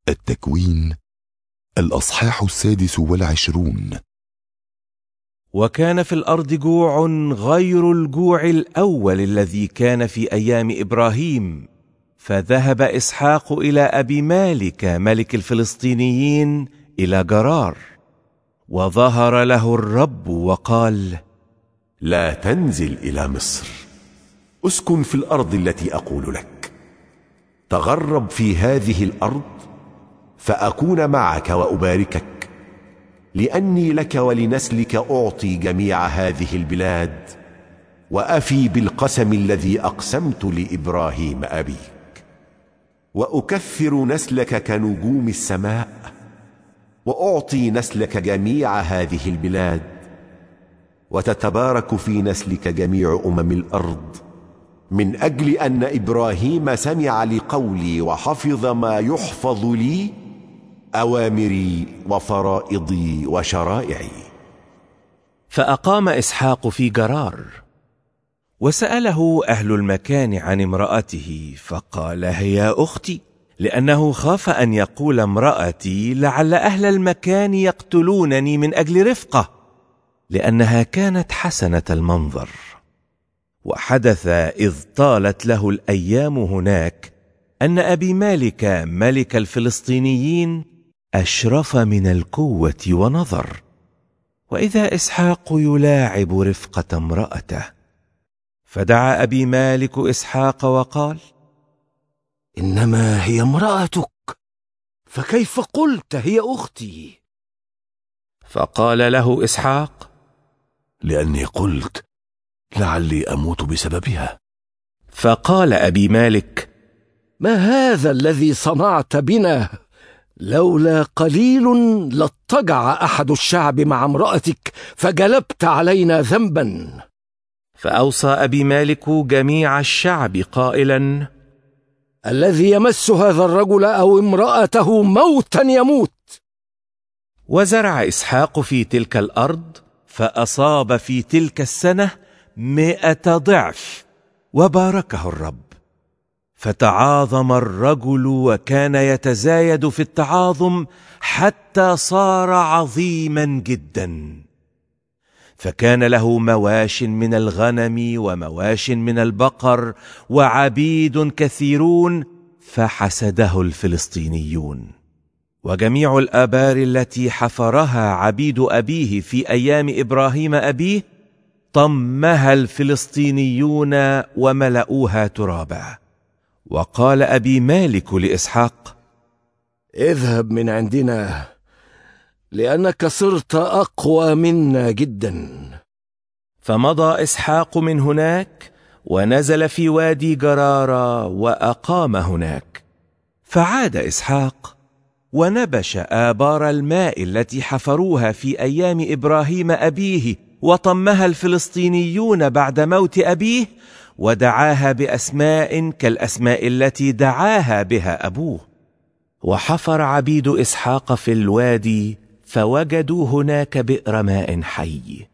التكوين الأصحاح 26. وكان في الأرض جوع غير الجوع الأول الذي كان في أيام إبراهيم، فذهب إسحاق إلى أبي مالك ملك الفلسطينيين إلى جرار، وظهر له الرب وقال: لا تنزل إلى مصر، اسكن في الأرض التي أقول لك، تغرب في هذه الأرض فأكون معك وأباركك، لأني لك ولنسلك أعطي جميع هذه البلاد، وأفي بالقسم الذي أقسمت لإبراهيم أبيك، وأكثر نسلك كنجوم السماء، وأعطي نسلك جميع هذه البلاد، وتتبارك في نسلك جميع الأرض، من أجل أن إبراهيم سمع لقولي وحفظ ما يحفظ لي، أوامري وفرائضي وشرائعي. فأقام إسحاق في جرار، وسأله أهل المكان عن امرأته، فقال: هي أختي، لأنه خاف أن يقول امرأتي لعل أهل المكان يقتلونني من أجل رفقة، لأنها كانت حسنة المنظر. وحدث إذ طالت له الأيام هناك أن أبي مالك ملك الفلسطينيين أشرف من القوة ونظر، وإذا إسحاق يلاعب رفقة امرأته. فدعا أبي مالك إسحاق وقال: إنما هي امرأتك، فكيف قلت هي أختي؟ فقال له إسحاق: لأني قلت لعلي أموت بسببها. فقال أبي مالك: ما هذا الذي صنعت بنا؟ لولا قليل لاضطجع أحد الشعب مع امرأتك، فجلبت علينا ذنبا. فأوصى أبي مالك جميع الشعب قائلا: الذي يمس هذا الرجل أو امرأته موتا يموت. وزرع إسحاق في تلك الأرض، فأصاب في تلك السنة 100 ضعف، وباركه الرب. فتعاظم الرجل، وكان يتزايد في التعاظم حتى صار عظيما جدا، فكان له مواش من الغنم ومواش من البقر وعبيد كثيرون، فحسده الفلسطينيون. وجميع الآبار التي حفرها عبيد أبيه في أيام إبراهيم أبيه طمها الفلسطينيون وملؤوها ترابا. وقال أبي مالك لإسحاق: اذهب من عندنا، لأنك صرت أقوى منا جدا. فمضى إسحاق من هناك، ونزل في وادي جرارة وأقام هناك. فعاد إسحاق ونبش آبار الماء التي حفروها في أيام إبراهيم أبيه، وطمها الفلسطينيون بعد موت أبيه، ودعاها بأسماء كالأسماء التي دعاها بها أبوه. وحفر عبيد إسحاق في الوادي، فوجدوا هناك بئر ماء حي.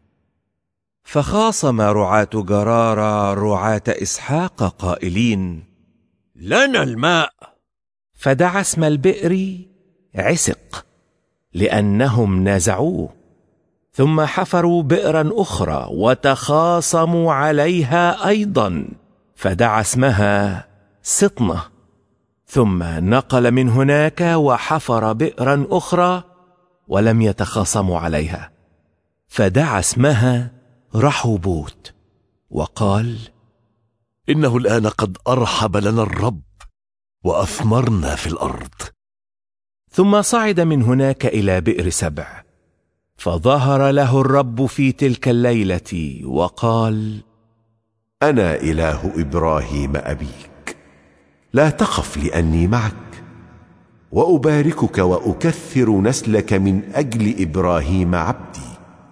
فخاصم رعاة جرارة رعاة إسحاق قائلين: لنا الماء. فدعا اسم البئر عسق، لأنهم نازعوه. ثم حفروا بئرا أخرى وتخاصموا عليها أيضا، فدعا اسمها سطنة. ثم نقل من هناك وحفر بئرا أخرى ولم يتخاصموا عليها، فدعا اسمها رحوبوت، وقال: إنه الآن قد أرحب لنا الرب وأثمرنا في الأرض. ثم صعد من هناك إلى بئر سبع، فظهر له الرب في تلك الليلة وقال: أنا إله إبراهيم أبيك، لا تخف لأني معك، وأباركك وأكثر نسلك من أجل إبراهيم عبدي.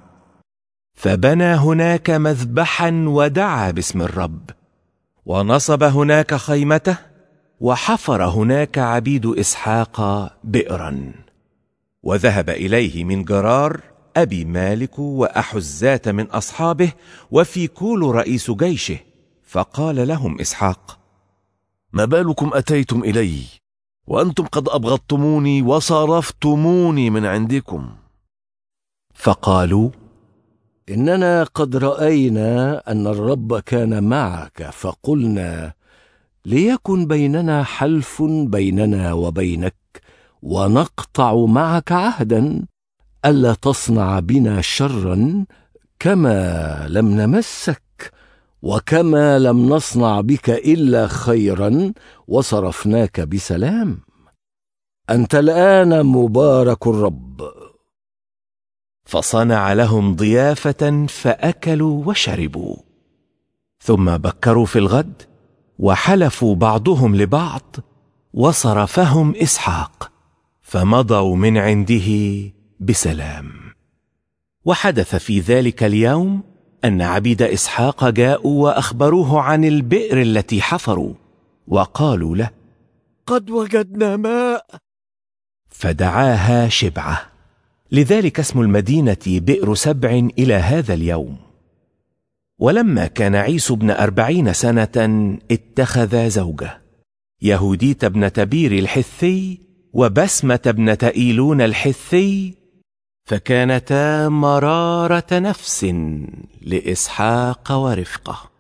فبنى هناك مذبحا ودعا باسم الرب، ونصب هناك خيمته، وحفر هناك عبيد إسحاق بئرا. وذهب إليه من جرار أبي مالك وأحزات من أصحابه، وفيكول رئيس جيشه، فقال لهم إسحاق: ما بالكم أتيتم إلي وأنتم قد أبغضتموني وصرفتموني من عندكم. فقالوا: إننا قد رأينا أن الرب كان معك، فقلنا: ليكن بيننا حلف بيننا وبينك، ونقطع معك عهدا ألا تصنع بنا شرا، كما لم نمسك وكما لم نصنع بك إلا خيرا، وصرفناك بسلام. أنت الآن مبارك الرب. فصنع لهم ضيافة فأكلوا وشربوا. ثم بكروا في الغد وحلفوا بعضهم لبعض، وصرفهم إسحاق، فمضوا من عنده بسلام. وحدث في ذلك اليوم أن عبيد إسحاق جاءوا وأخبروه عن البئر التي حفروا، وقالوا له: قد وجدنا ماء. فدعاها شبعة، لذلك اسم المدينة بئر سبع إلى هذا اليوم. ولما كان عيسو ابن 40 سنة اتخذ زوجة، يهوديت ابنة بير الحثي وبسمة ابنة إيلون الحثي، فكانتا مرارة نفس لإسحاق ورفقة.